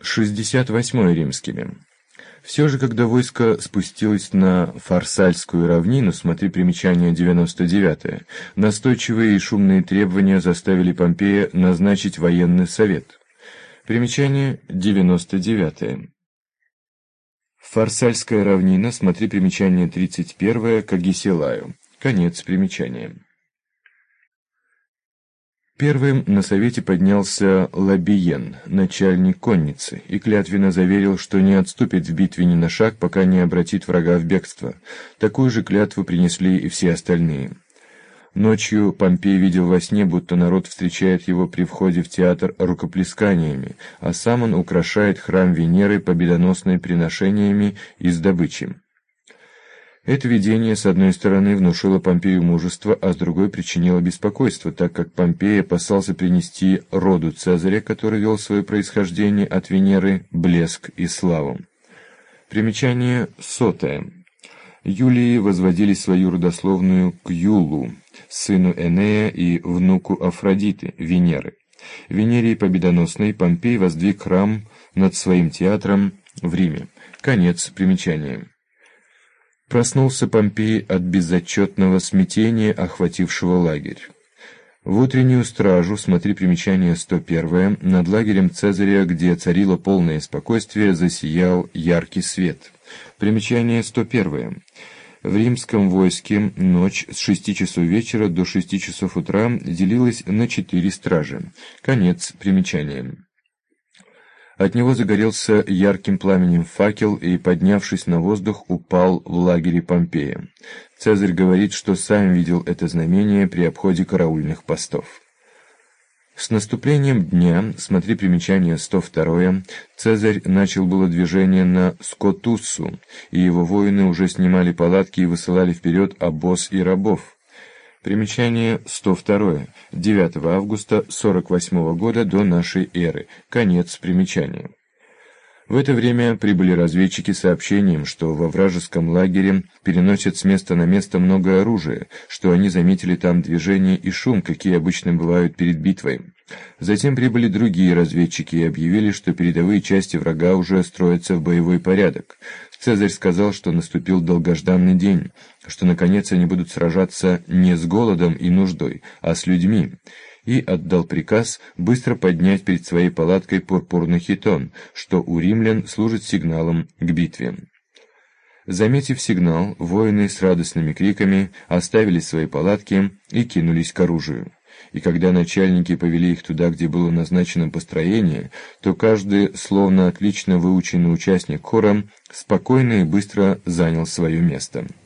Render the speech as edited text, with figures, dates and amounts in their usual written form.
68-й римскими. Все же, когда войско спустилось на Фарсальскую равнину, смотри примечание 99, настойчивые и шумные требования заставили Помпея назначить военный совет. Примечание 99. Фарсальская равнина, смотри примечание 31 к Агесилаю. Конец примечания. Первым на совете поднялся Лабиен, начальник конницы, и клятвенно заверил, что не отступит в битве ни на шаг, пока не обратит врага в бегство. Такую же клятву принесли и все остальные. Ночью Помпей видел во сне, будто народ встречает его при входе в театр рукоплесканиями, а сам он украшает храм Венеры победоносными приношениями из добычи. Это видение, с одной стороны, внушило Помпею мужество, а с другой причинило беспокойство, так как Помпей опасался принести роду Цезаря, который вел свое происхождение от Венеры, блеск и славу. Примечание 100. Юлии возводили свою родословную к Юлу, сыну Энея и внуку Афродиты, Венеры. Венере победоносной Помпей воздвиг храм над своим театром в Риме. Конец примечания. Проснулся Помпей от безотчетного смятения, охватившего лагерь. В утреннюю стражу, смотри примечание 101, над лагерем Цезаря, где царило полное спокойствие, засиял яркий свет. Примечание 101. В римском войске ночь с 6 часов вечера до 6 часов утра делилась на 4 стражи. Конец примечания. От него загорелся ярким пламенем факел и, поднявшись на воздух, упал в лагере Помпея. Цезарь говорит, что сам видел это знамение при обходе караульных постов. С наступлением дня, смотри примечание 102, Цезарь начал было движение на Скотуссу, и его воины уже снимали палатки и высылали вперед обоз и рабов. Примечание 102. 9 августа 48 года до нашей эры. Конец примечания. В это время прибыли разведчики с сообщением, что во вражеском лагере переносят с места на место много оружия, что они заметили там движение и шум, какие обычно бывают перед битвой. Затем прибыли другие разведчики и объявили, что передовые части врага уже строятся в боевой порядок. Цезарь сказал, что наступил долгожданный день, что наконец они будут сражаться не с голодом и нуждой, а с людьми, и отдал приказ быстро поднять перед своей палаткой пурпурный хитон, что у римлян служит сигналом к битве. Заметив сигнал, воины с радостными криками оставили свои палатки и кинулись к оружию. И когда начальники повели их туда, где было назначено построение, то каждый, словно отлично выученный участник хора, спокойно и быстро занял свое место.